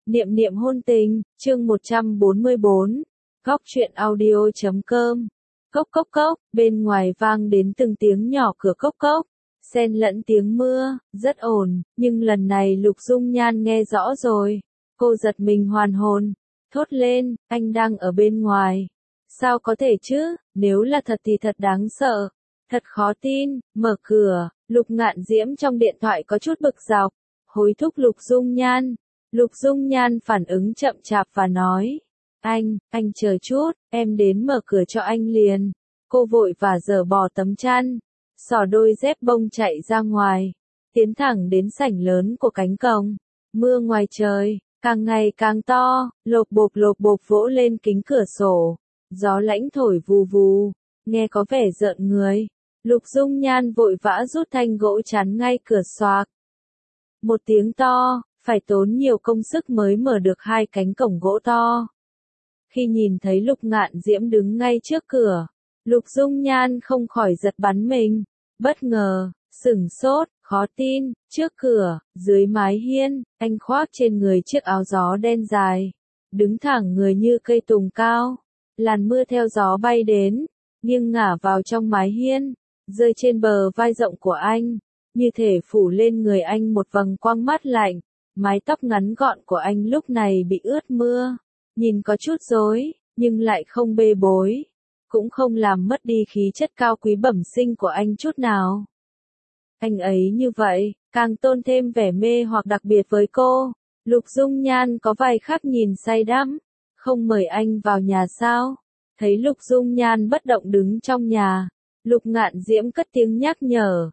Niệm niệm hôn tình, chương 144, góc truyện audio.com. Cốc cốc cốc, bên ngoài vang đến từng tiếng nhỏ cửa cốc cốc, xen lẫn tiếng mưa, rất ồn, nhưng lần này Lục Dung Nhan nghe rõ rồi. Cô giật mình hoàn hồn, thốt lên, anh đang ở bên ngoài. Sao có thể chứ, nếu là thật thì thật đáng sợ, thật khó tin. Mở cửa, Lục Ngạn Diễm trong điện thoại có chút bực dọc, hối thúc Lục Dung Nhan. Lục Dung Nhan phản ứng chậm chạp và nói, anh chờ chút, em đến mở cửa cho anh liền. Cô vội và dở bỏ tấm chăn, xỏ đôi dép bông chạy ra ngoài, tiến thẳng đến sảnh lớn của cánh cổng. Mưa ngoài trời, càng ngày càng to, lộp bộp vỗ lên kính cửa sổ, gió lãnh thổi vù vù, nghe có vẻ rợn người. Lục Dung Nhan vội vã rút thanh gỗ chắn ngay cửa xoạc. Một tiếng to, phải tốn nhiều công sức mới mở được hai cánh cổng gỗ to. Khi nhìn thấy Lục Ngạn Diễm đứng ngay trước cửa, Lục Dung Nhan không khỏi giật bắn mình, bất ngờ, sửng sốt, khó tin. Trước cửa, dưới mái hiên, anh khoác trên người chiếc áo gió đen dài, đứng thẳng người như cây tùng cao. Làn mưa theo gió bay đến, nghiêng ngả vào trong mái hiên, rơi trên bờ vai rộng của anh, như thể phủ lên người anh một vầng quang mát lạnh. Mái tóc ngắn gọn của anh lúc này bị ướt mưa, nhìn có chút rối, nhưng lại không bê bối, cũng không làm mất đi khí chất cao quý bẩm sinh của anh chút nào. Anh ấy như vậy, càng tôn thêm vẻ mê hoặc đặc biệt với cô. Lục Dung Nhan có vài khắc nhìn say đắm, không mời anh vào nhà sao? Thấy Lục Dung Nhan bất động đứng trong nhà, Lục Ngạn Diễm cất tiếng nhắc nhở.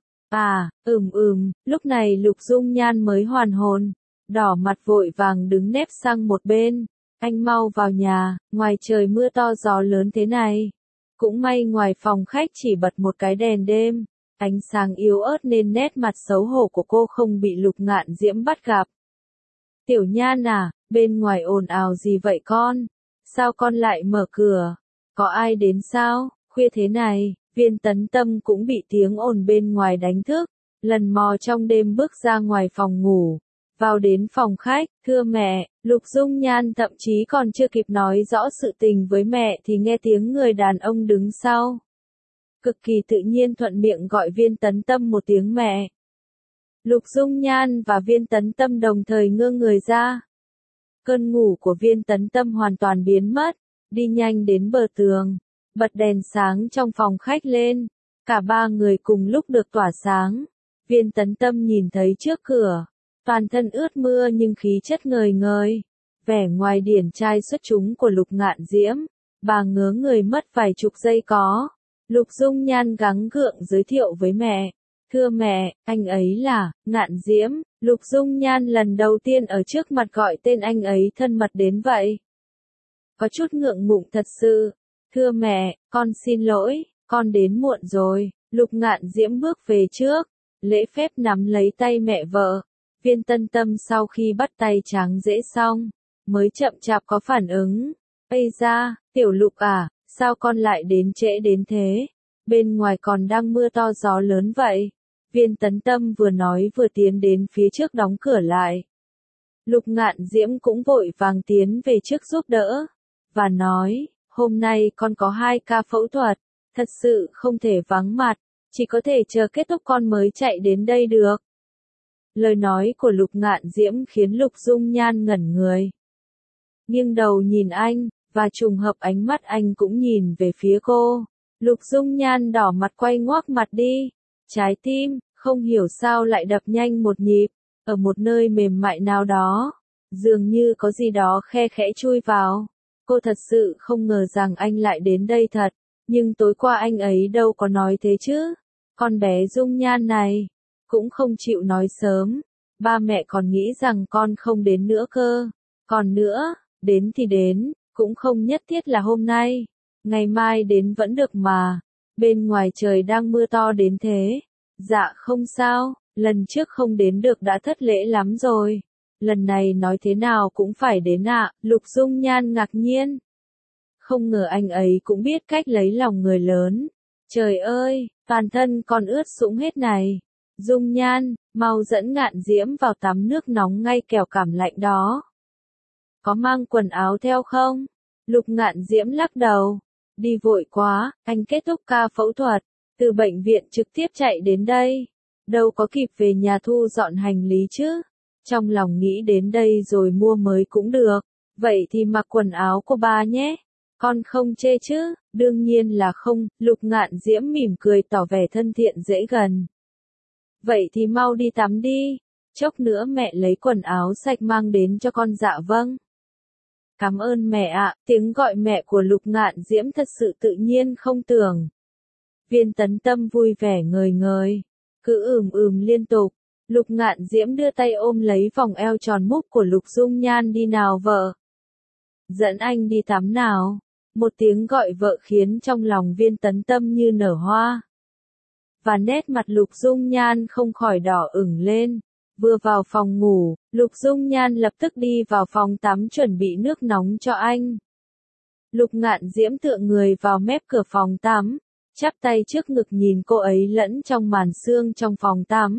Lúc này Lục Dung Nhan mới hoàn hồn, đỏ mặt vội vàng đứng nép sang một bên. Anh mau vào nhà, ngoài trời mưa to gió lớn thế này. Cũng may ngoài phòng khách chỉ bật một cái đèn đêm, ánh sáng yếu ớt nên nét mặt xấu hổ của cô không bị Lục Ngạn Diễm bắt gặp. Tiểu Nhan à, bên ngoài ồn ào gì vậy con? Sao con lại mở cửa? Có ai đến sao? Khuya thế này, Viên Tấn Tâm cũng bị tiếng ồn bên ngoài đánh thức, lần mò trong đêm bước ra ngoài phòng ngủ. Vào đến phòng khách, thưa mẹ. Lục Dung Nhan thậm chí còn chưa kịp nói rõ sự tình với mẹ thì nghe tiếng người đàn ông đứng sau. Cực kỳ tự nhiên thuận miệng gọi Viên Tấn Tâm một tiếng mẹ. Lục Dung Nhan và Viên Tấn Tâm đồng thời ngơ người ra. Cơn ngủ của Viên Tấn Tâm hoàn toàn biến mất, đi nhanh đến bờ tường, bật đèn sáng trong phòng khách lên. Cả ba người cùng lúc được tỏa sáng. Viên Tấn Tâm nhìn thấy trước cửa, toàn thân ướt mưa nhưng khí chất ngời ngời, vẻ ngoài điển trai xuất chúng của Lục Ngạn Diễm, bà ngớ người mất vài chục giây có. Lục Dung Nhan gắng gượng giới thiệu với mẹ, thưa mẹ, anh ấy là Ngạn Diễm. Lục Dung Nhan lần đầu tiên ở trước mặt gọi tên anh ấy thân mật đến vậy. Có chút ngượng ngùng thật sự. Thưa mẹ, con xin lỗi, con đến muộn rồi. Lục Ngạn Diễm bước về trước, lễ phép nắm lấy tay mẹ vợ. Viên Tấn Tâm sau khi bắt tay Tráng Dễ xong, mới chậm chạp có phản ứng. Ây da, Tiểu Lục à, sao con lại đến trễ đến thế? Bên ngoài còn đang mưa to gió lớn vậy. Viên Tấn Tâm vừa nói vừa tiến đến phía trước đóng cửa lại. Lục Ngạn Diễm cũng vội vàng tiến về trước giúp đỡ, và nói, hôm nay con có 2 ca phẫu thuật, thật sự không thể vắng mặt, chỉ có thể chờ kết thúc con mới chạy đến đây được. Lời nói của Lục Ngạn Diễm khiến Lục Dung Nhan ngẩn người. Nghiêng đầu nhìn anh, và trùng hợp ánh mắt anh cũng nhìn về phía cô. Lục Dung Nhan đỏ mặt quay ngoác mặt đi. Trái tim, không hiểu sao lại đập nhanh một nhịp, ở một nơi mềm mại nào đó. Dường như có gì đó khe khẽ chui vào. Cô thật sự không ngờ rằng anh lại đến đây thật, nhưng tối qua anh ấy đâu có nói thế chứ. Con bé Dung Nhan này cũng không chịu nói sớm, ba mẹ còn nghĩ rằng con không đến nữa cơ. Còn nữa, đến thì đến, cũng không nhất thiết là hôm nay, ngày mai đến vẫn được mà. Bên ngoài trời đang mưa to đến thế. Dạ không sao, lần trước không đến được đã thất lễ lắm rồi. Lần này nói thế nào cũng phải đến ạ. Lục Dung Nhan ngạc nhiên. Không ngờ anh ấy cũng biết cách lấy lòng người lớn. Trời ơi, toàn thân còn ướt sũng hết này. Dung Nhan, mau dẫn Ngạn Diễm vào tắm nước nóng ngay kẻo cảm lạnh đó. có mang quần áo theo không? Lục Ngạn Diễm lắc đầu. Đi vội quá, anh kết thúc ca phẫu thuật, từ bệnh viện trực tiếp chạy đến đây. Đâu có kịp về nhà thu dọn hành lý chứ. Trong lòng nghĩ đến đây rồi mua mới cũng được. Vậy thì mặc quần áo của bà nhé. Con không chê chứ? Đương nhiên là không, Lục Ngạn Diễm mỉm cười tỏ vẻ thân thiện dễ gần. Vậy thì mau đi tắm đi. Chốc nữa mẹ lấy quần áo sạch mang đến cho con. Dạ vâng. Cảm ơn mẹ ạ, tiếng gọi mẹ của Lục Ngạn Diễm thật sự tự nhiên không tưởng. Viên Tấn Tâm vui vẻ ngời ngời, cứ liên tục. Lục Ngạn Diễm đưa tay ôm lấy vòng eo tròn múc của Lục Dung Nhan. Đi nào vợ. Dẫn anh đi tắm nào. Một tiếng gọi vợ khiến trong lòng Viên Tấn Tâm như nở hoa. Và nét mặt Lục Dung Nhan không khỏi đỏ ửng lên. Vừa vào phòng ngủ, Lục Dung Nhan lập tức đi vào phòng tắm chuẩn bị nước nóng cho anh. Lục Ngạn Diễm tựa người vào mép cửa phòng tắm, chắp tay trước ngực nhìn cô ấy lẫn trong màn sương trong phòng tắm.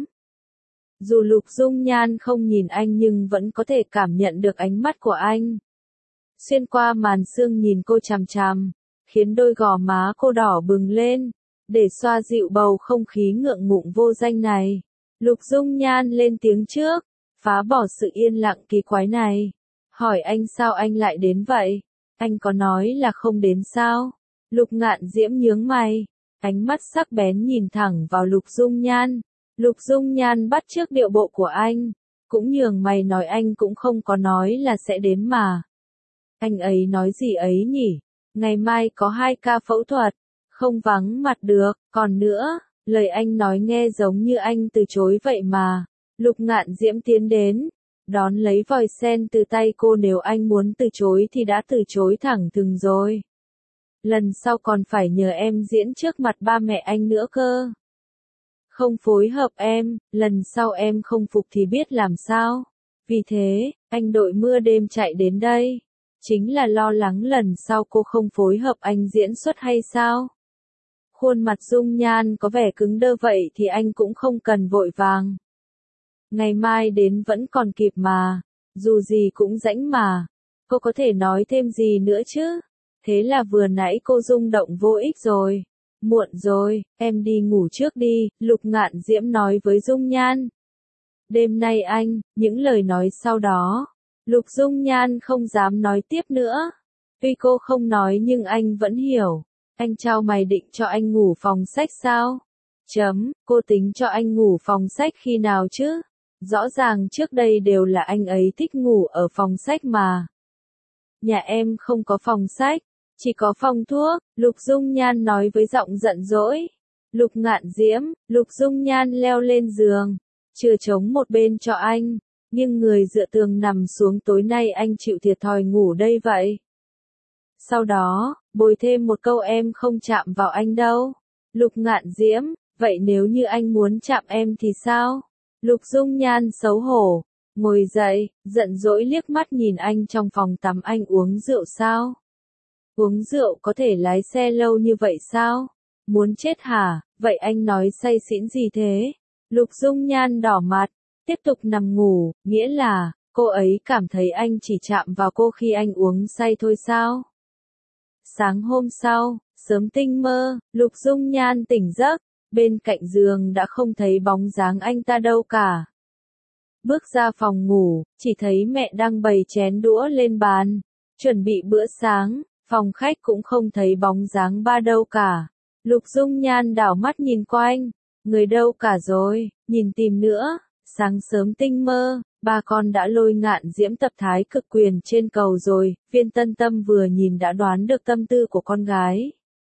Dù Lục Dung Nhan không nhìn anh nhưng vẫn có thể cảm nhận được ánh mắt của anh. Xuyên qua màn sương nhìn cô chằm chằm, khiến đôi gò má cô đỏ bừng lên, để xoa dịu bầu không khí ngượng ngùng vô danh này. Lục Dung Nhan lên tiếng trước, phá bỏ sự yên lặng kỳ quái này. Hỏi anh sao anh lại đến vậy? Anh có nói là không đến sao? Lục Ngạn Diễm nhướng mày, ánh mắt sắc bén nhìn thẳng vào Lục Dung Nhan. Lục Dung Nhan bắt chước điệu bộ của anh, cũng nhường mày nói anh cũng không có nói là sẽ đến mà. Anh ấy nói gì ấy nhỉ? Ngày mai có 2 ca phẫu thuật, không vắng mặt được, còn nữa, lời anh nói nghe giống như anh từ chối vậy mà. Lục Ngạn Diễm tiến đến, đón lấy vòi sen từ tay cô. Nếu anh muốn từ chối thì đã từ chối thẳng thừng rồi. Lần sau còn phải nhờ em diễn trước mặt ba mẹ anh nữa cơ. Không phối hợp em, lần sau em không phục thì biết làm sao. Vì thế, anh đội mưa đêm chạy đến đây. Chính là lo lắng lần sau cô không phối hợp anh diễn xuất hay sao? Khuôn mặt Dung Nhan có vẻ cứng đơ vậy thì anh cũng không cần vội vàng. Ngày mai đến vẫn còn kịp mà, dù gì cũng rãnh mà. Cô có thể nói thêm gì nữa chứ? Thế là vừa nãy cô rung động vô ích rồi. Muộn rồi, em đi ngủ trước đi, Lục Ngạn Diễm nói với Dung Nhan. Đêm nay anh, những lời nói sau đó, Lục Dung Nhan không dám nói tiếp nữa. Tuy cô không nói nhưng anh vẫn hiểu. Anh chào mày định cho anh ngủ phòng sách sao? Cô tính cho anh ngủ phòng sách khi nào chứ? Rõ ràng trước đây đều là anh ấy thích ngủ ở phòng sách mà. Nhà em không có phòng sách, chỉ có phòng thuốc, Lục Dung Nhan nói với giọng giận dỗi. Lục Ngạn Diễm, Lục Dung Nhan leo lên giường, chừa trống một bên cho anh, nhưng người dựa tường nằm xuống. Tối nay anh chịu thiệt thòi ngủ đây vậy. Sau đó, bồi thêm một câu em không chạm vào anh đâu. Lục Ngạn Diễm, vậy nếu như anh muốn chạm em thì sao? Lục Dung Nhan xấu hổ, ngồi dậy, giận dỗi liếc mắt nhìn anh trong phòng tắm. Anh uống rượu sao? Uống rượu có thể lái xe lâu như vậy sao? Muốn chết hả? Vậy anh nói say xỉn gì thế? Lục Dung Nhan đỏ mặt, tiếp tục nằm ngủ, nghĩa là, cô ấy cảm thấy anh chỉ chạm vào cô khi anh uống say thôi sao? Sáng hôm sau, sớm tinh mơ, Lục Dung Nhan tỉnh giấc, bên cạnh giường đã không thấy bóng dáng anh ta đâu cả. Bước ra phòng ngủ, chỉ thấy mẹ đang bày chén đũa lên bàn, chuẩn bị bữa sáng, phòng khách cũng không thấy bóng dáng ba đâu cả. Lục Dung Nhan đảo mắt nhìn quanh, người đâu cả rồi, nhìn tìm nữa. Sáng sớm tinh mơ, ba con đã lôi Ngạn Diễm tập thái cực quyền trên cầu rồi. Viên Tân Tâm vừa nhìn đã đoán được tâm tư của con gái.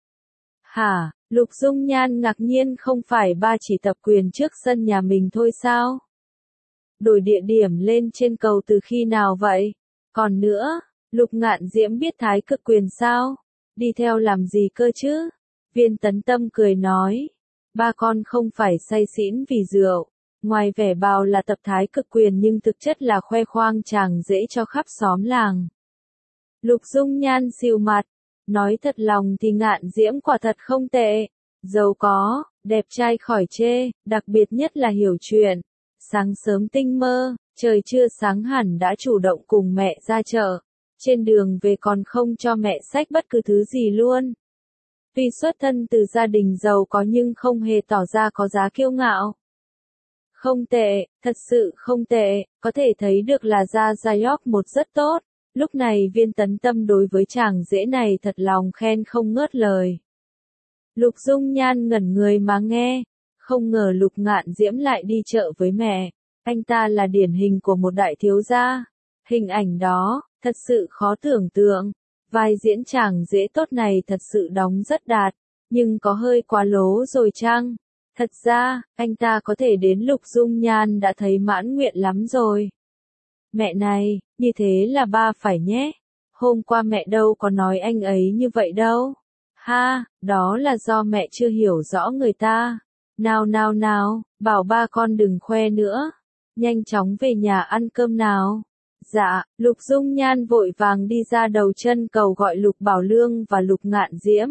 Hả? Lục Dung Nhan ngạc nhiên, không phải ba chỉ tập quyền trước sân nhà mình thôi sao? Đổi địa điểm lên trên cầu từ khi nào vậy? Còn nữa, Lục Ngạn Diễm biết thái cực quyền sao? Đi theo làm gì cơ chứ? Viên Tấn Tâm cười nói, ba con không phải say xỉn vì rượu. Ngoài vẻ bào là tập thái cực quyền nhưng thực chất là khoe khoang chàng dễ cho khắp xóm làng. Lục Dung Nhan xìu mặt, nói thật lòng thì Ngạn Diễm quả thật không tệ, giàu có, đẹp trai khỏi chê, đặc biệt nhất là hiểu chuyện. Sáng sớm tinh mơ, Trời chưa sáng hẳn đã chủ động cùng mẹ ra chợ. Trên đường về còn không cho mẹ xách bất cứ thứ gì luôn. Tuy xuất thân từ gia đình giàu có nhưng không hề tỏ ra có giá kiêu ngạo. Không tệ, thật sự không tệ, có thể thấy được là Gia Giayok một rất tốt. Lúc này Viên Tấn Tâm đối với chàng rể này thật lòng khen không ngớt lời. Lục Dung Nhan ngẩn người mà nghe, không ngờ Lục Ngạn Diễm lại đi chợ với mẹ. Anh ta là điển hình của một đại thiếu gia. Hình ảnh đó, thật sự khó tưởng tượng. Vai diễn chàng rể tốt này thật sự đóng rất đạt, nhưng có hơi quá lố rồi chăng? Thật ra, anh ta có thể đến Lục Dung Nhan đã thấy mãn nguyện lắm rồi. Mẹ này, như thế là ba phải nhé. Hôm qua mẹ đâu có nói anh ấy như vậy đâu. Ha, đó là do mẹ chưa hiểu rõ người ta. Nào nào nào, bảo ba con đừng khoe nữa. Nhanh chóng về nhà ăn cơm nào. Dạ, Lục Dung Nhan vội vàng đi ra đầu chân cầu gọi Lục Bảo Lương và Lục Ngạn Diễm.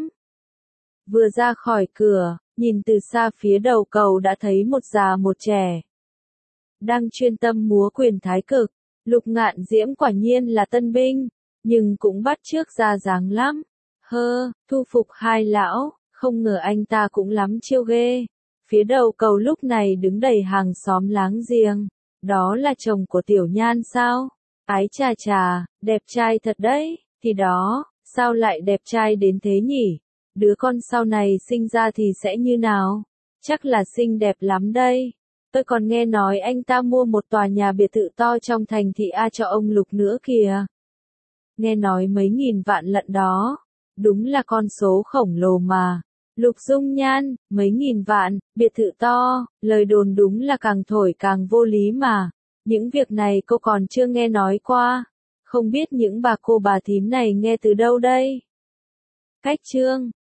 Vừa ra khỏi cửa, nhìn từ xa phía đầu cầu đã thấy một già một trẻ. Đang chuyên tâm múa quyền thái cực. Lục Ngạn Diễm quả nhiên là tân binh, nhưng cũng bắt chước ra dáng lắm. Thu phục hai lão, không ngờ anh ta cũng lắm chiêu ghê. Phía đầu cầu lúc này đứng đầy hàng xóm láng giềng. Đó là chồng của Tiểu Nhan sao? Ái chà chà, đẹp trai thật đấy. Thì đó, sao lại đẹp trai đến thế nhỉ? Đứa con sau này sinh ra thì sẽ như nào? Chắc là xinh đẹp lắm đây. Tôi còn nghe nói anh ta mua một tòa nhà biệt thự to trong thành thị A cho ông Lục nữa kìa. Nghe nói mấy nghìn vạn lận đó. Đúng là con số khổng lồ mà. Lục Dung Nhan, mấy nghìn vạn, biệt thự to, lời đồn đúng là càng thổi càng vô lý mà. Những việc này cô còn chưa nghe nói qua. Không biết những bà cô bà thím này nghe từ đâu đây? Cách chương